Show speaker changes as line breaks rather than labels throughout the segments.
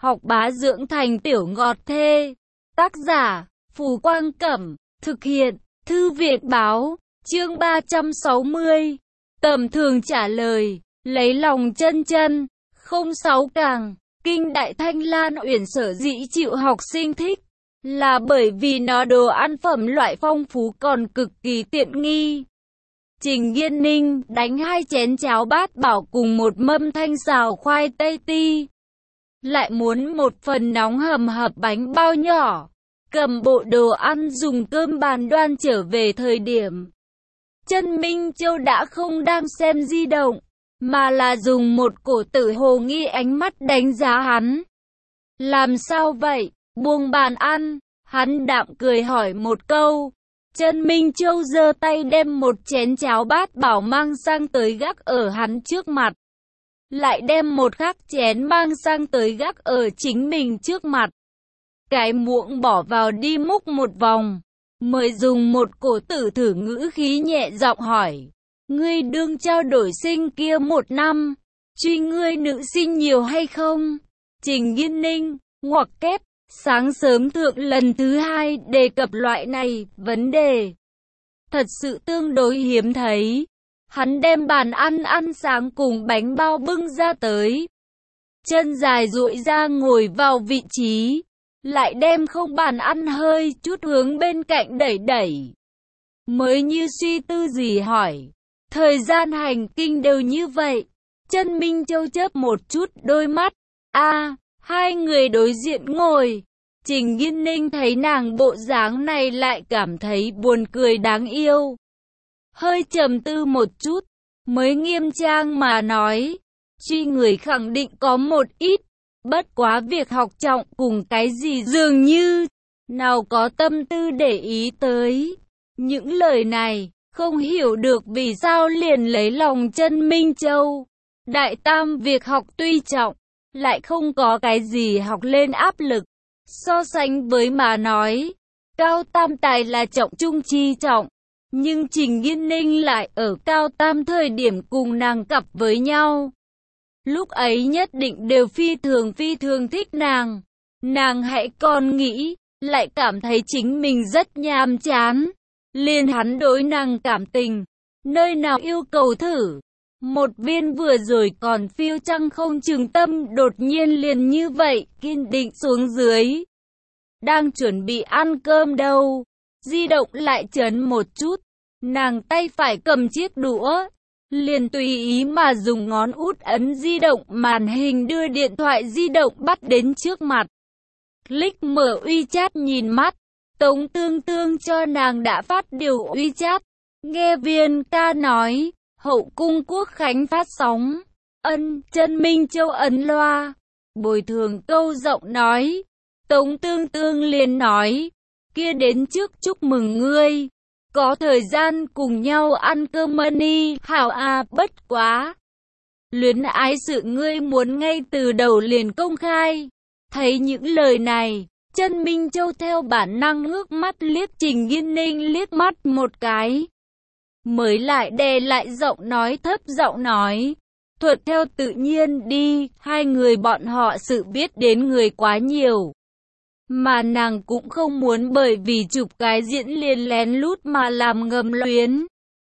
học bá dưỡng thành tiểu ngọt thê. Tác giả, Phù Quang Cẩm, thực hiện, Thư viện báo, chương 360. Tầm thường trả lời, lấy lòng chân chân, 06 càng, Kinh Đại Thanh Lan Uyển sở dĩ chịu học sinh thích, là bởi vì nó đồ ăn phẩm loại phong phú còn cực kỳ tiện nghi. Trình Nghiên Ninh đánh 2 chén cháo bát bảo cùng một mâm thanh xào khoai tây ti. Lại muốn một phần nóng hầm hập bánh bao nhỏ. Cầm bộ đồ ăn dùng cơm bàn đoan trở về thời điểm. Chân Minh Châu đã không đang xem di động, mà là dùng một cổ tử hồ nghi ánh mắt đánh giá hắn. Làm sao vậy? Buông bàn ăn, hắn đạm cười hỏi một câu. Chân Minh Châu giơ tay đem một chén cháo bát bảo mang sang tới gác ở hắn trước mặt. Lại đem một khác chén mang sang tới gác ở chính mình trước mặt. Cái muỗng bỏ vào đi múc một vòng. Mới dùng một cổ tử thử ngữ khí nhẹ giọng hỏi. Ngươi đương trao đổi sinh kia 1 năm. Truy ngươi nữ sinh nhiều hay không? Trình Nghiên Ninh, ngoặc kép. Sáng sớm thượng lần thứ 2 đề cập loại này, vấn đề. Thật sự tương đối hiếm thấy. Hắn đem bàn ăn sáng cùng bánh bao bưng ra tới. Chân dài duỗi ra ngồi vào vị trí. Lại đem không bàn ăn hơi chút hướng bên cạnh đẩy đẩy. Mới như suy tư gì hỏi. Thời gian hành kinh đều như vậy. Chân Minh Châu chớp một chút đôi mắt. Hai người đối diện ngồi. Trình Nghiên Ninh thấy nàng bộ dáng này lại cảm thấy buồn cười đáng yêu. Hơi trầm tư một chút, mới nghiêm trang mà nói. Truy người khẳng định có một ít. Bất quá việc học trọng cùng cái gì dường như. Nào có tâm tư để ý tới. Những lời này, không hiểu được vì sao liền lấy lòng Chân Minh Châu. Đại tam việc học tuy trọng, lại không có cái gì học lên áp lực. So sánh với mà nói, cao tam tài là trọng trung chi trọng. Nhưng Trình Nghiên Ninh lại ở cao tam thời điểm cùng nàng cặp với nhau. Lúc ấy nhất định đều phi thường thích nàng. Nàng hãy còn nghĩ, lại cảm thấy chính mình rất nhàm chán. Liền hắn đối nàng cảm tình, nơi nào yêu cầu thử. Một viên vừa rồi còn phiêu trăng không chừng tâm đột nhiên liền như vậy, kiên định xuống dưới. Đang chuẩn bị ăn cơm đâu, di động lại chấn một chút. Nàng tay phải cầm chiếc đũa, liền tùy ý mà dùng ngón út ấn di động màn hình đưa điện thoại di động bắt đến trước mặt. Click mở WeChat nhìn mắt, Tống Tương Tương cho nàng đã phát điều WeChat. Nghe Viên ca nói, hậu cung quốc khánh phát sóng. Chân Minh Châu ấn loa, bồi thường câu giọng nói. Tống Tương Tương liền nói, kia đến trước chúc mừng ngươi. Có thời gian cùng nhau ăn cơm đi, hảo bất quá. Luyến ái sự ngươi muốn ngay từ đầu liền công khai. Thấy những lời này, Chân Minh Châu theo bản năng ngước mắt liếc Trình Nghiên Ninh liếc mắt một cái. Mới lại đè lại giọng nói thấp giọng nói. Thuận theo tự nhiên đi, hai người bọn họ sự biết đến người quá nhiều. Mà nàng cũng không muốn bởi vì chụp cái diễn liền lén lút mà làm ngầm luyến.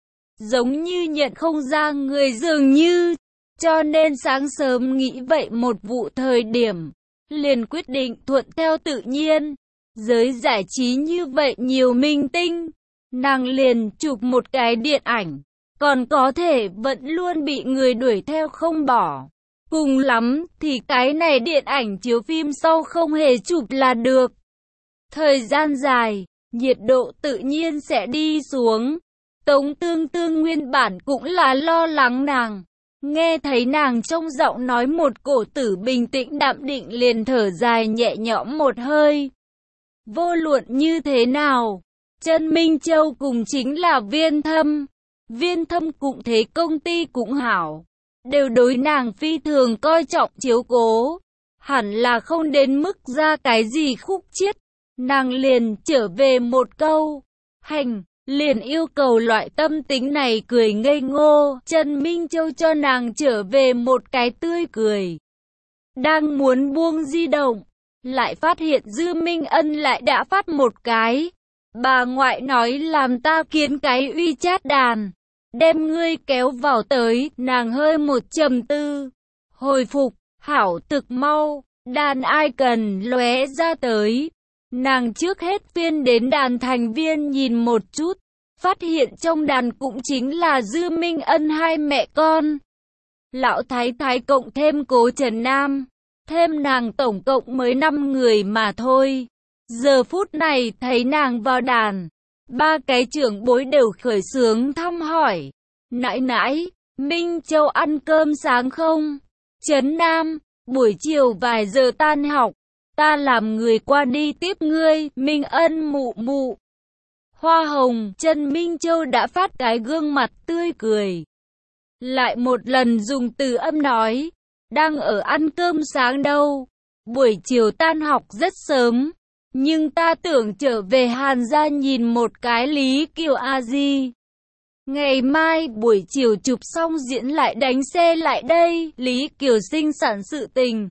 Giống như nhận không ra người dường như. Cho nên sáng sớm nghĩ vậy một vụ thời điểm. Liền quyết định thuận theo tự nhiên. Giới giải trí như vậy nhiều minh tinh. Nàng liền chụp một cái điện ảnh. Còn có thể vẫn luôn bị người đuổi theo không bỏ. Cùng lắm thì cái này điện ảnh chiếu phim sau không hề chụp là được. Thời gian dài, nhiệt độ tự nhiên sẽ đi xuống. Tống Tương Tương nguyên bản cũng là lo lắng nàng. Nghe thấy nàng trong giọng nói một cổ tử bình tĩnh đạm định liền thở dài nhẹ nhõm một hơi. Vô luận như thế nào, Chân Minh Châu cùng chính là Viên Thâm. Viên Thâm cũng thế công ty cũng hảo. Đều đối nàng phi thường coi trọng chiếu cố. Hẳn là không đến mức ra cái gì khúc chiết. Nàng liền trở về một câu. Hành, liền yêu cầu loại tâm tính này cười ngây ngô. Trần Minh Châu cho nàng trở về một cái tươi cười. Đang muốn buông di động, lại phát hiện Dư Minh Ân lại đã phát một cái. Bà ngoại nói làm ta kiến cái WeChat đàn, đem ngươi kéo vào tới, nàng hơi một trầm tư. Hồi phục, hảo thực mau, đàn ai cần lóe ra tới. Nàng trước hết phiên đến đàn thành viên nhìn một chút, phát hiện trong đàn cũng chính là Dư Minh Ân hai mẹ con. Lão Thái Thái cộng thêm Cố Trần Nam, thêm nàng tổng cộng mới 5 người mà thôi. Giờ phút này thấy nàng vào đàn, ba cái trưởng bối đều khởi xướng thăm hỏi. Nãi nãi, Minh Châu ăn cơm sáng không? Trấn Nam, buổi chiều vài giờ tan học, ta làm người qua đi tiếp ngươi. Minh Ân mụ mụ. Hoa hồng, Trần Minh Châu đã phát cái gương mặt tươi cười. Lại một lần dùng từ âm nói, đang ở ăn cơm sáng đâu. Buổi chiều tan học rất sớm, nhưng ta tưởng trở về Hàn gia nhìn một cái Lý Kiều a di. Ngày mai buổi chiều chụp xong diễn lại đánh xe lại đây. Lý Kiều sinh sản sự tình,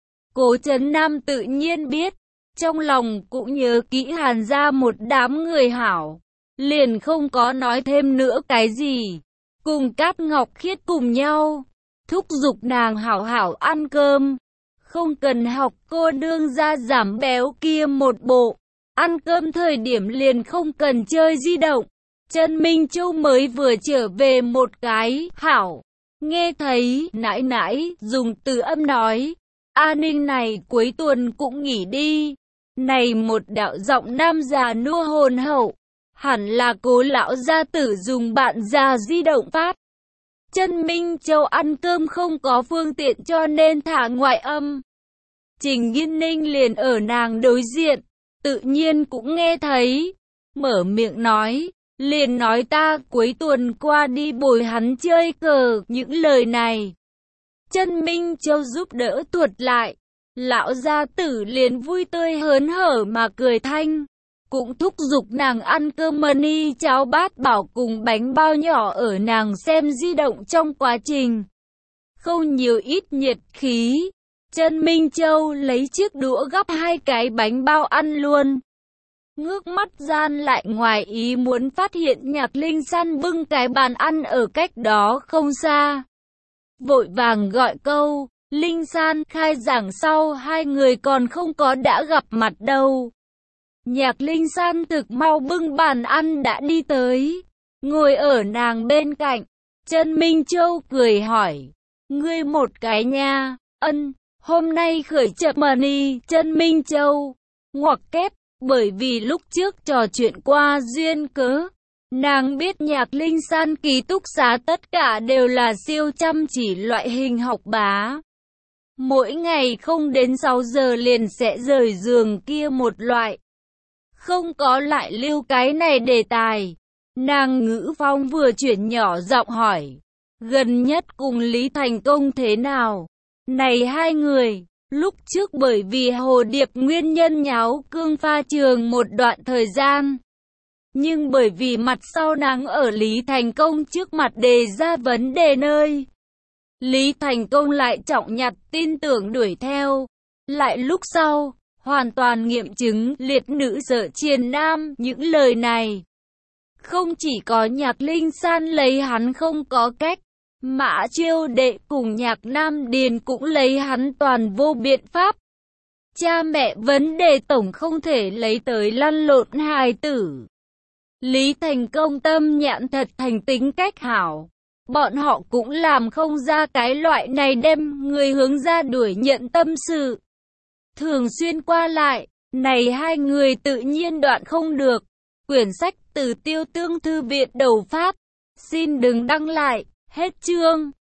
Cố Trấn Nam tự nhiên biết, trong lòng cũng nhớ kỹ Hàn gia một đám người hảo, liền không có nói thêm nữa cái gì. Cùng Cát Ngọc Khiết cùng nhau thúc giục nàng hảo hảo ăn cơm, không cần học cô đương gia giảm béo kia một bộ. Ăn cơm thời điểm liền không cần chơi di động. Trần Minh Châu mới vừa trở về một cái, hảo, nghe thấy nãi nãi dùng từ âm nói, A Ninh này cuối tuần cũng nghỉ đi. Này một đạo giọng nam già nua hồn hậu, hẳn là Cố lão gia tử dùng bạn già di động phát. Trần Minh Châu ăn cơm không có phương tiện cho nên thả ngoại âm. Trình Nghiên Ninh liền ở nàng đối diện, tự nhiên cũng nghe thấy, mở miệng nói, liền nói ta cuối tuần qua đi bồi hắn chơi cờ. Những lời này Trần Minh Châu giúp đỡ thuật lại, lão gia tử liền vui tươi hớn hở mà cười thanh, cũng thúc giục nàng ăn cơm mani cháo bát bảo cùng bánh bao nhỏ ở nàng xem di động trong quá trình. Không nhiều ít nhiệt khí, Trần Minh Châu lấy chiếc đũa gắp hai cái bánh bao ăn luôn. Ngước mắt gian lại ngoài ý muốn phát hiện Nhạc Linh San bưng cái bàn ăn ở cách đó không xa. Vội vàng gọi câu, Linh San, khai giảng sau hai người còn không có đã gặp mặt đâu. Nhạc Linh San thực mau bưng bàn ăn đã đi tới, ngồi ở nàng bên cạnh. Trần Minh Châu cười hỏi, ngươi một cái nha, ân, hôm nay khởi chậm mani. Trần Minh Châu ngoặc kép, bởi vì lúc trước trò chuyện qua duyên cớ, nàng biết Nhạc Linh San ký túc xá tất cả đều là siêu chăm chỉ loại hình học bá. Mỗi ngày không đến 6 giờ liền sẽ rời giường kia một loại. Không có lại lưu cái này đề tài. Nàng ngữ phong vừa chuyển nhỏ giọng hỏi, gần nhất cùng Lý Thành Công thế nào? Này hai người, lúc trước bởi vì Hồ Điệp nguyên nhân nháo cương pha trường một đoạn thời gian. Nhưng bởi vì mặt sau nàng ở Lý Thành Công trước mặt đề ra vấn đề nơi, Lý Thành Công lại trọng nhặt tin tưởng đuổi theo. Lại lúc sau, hoàn toàn nghiệm chứng liệt nữ sợ triền nam. Những lời này, không chỉ có Nhạc Linh San lấy hắn không có cách, Mã Chiêu Đệ cùng Nhạc Nam Điền cũng lấy hắn toàn vô biện pháp. Cha mẹ vấn đề tổng không thể lấy tới lăn lộn hài tử. Lý Thành Công tâm nhãn thật thành tính cách hảo. Bọn họ cũng làm không ra cái loại này đem người hướng ra đuổi nhận tâm sự. Thường xuyên qua lại, này hai người tự nhiên đoạn không được. Quyển sách từ Tiêu Tương Thư viện đầu phát. Xin đừng đăng lại, hết chương.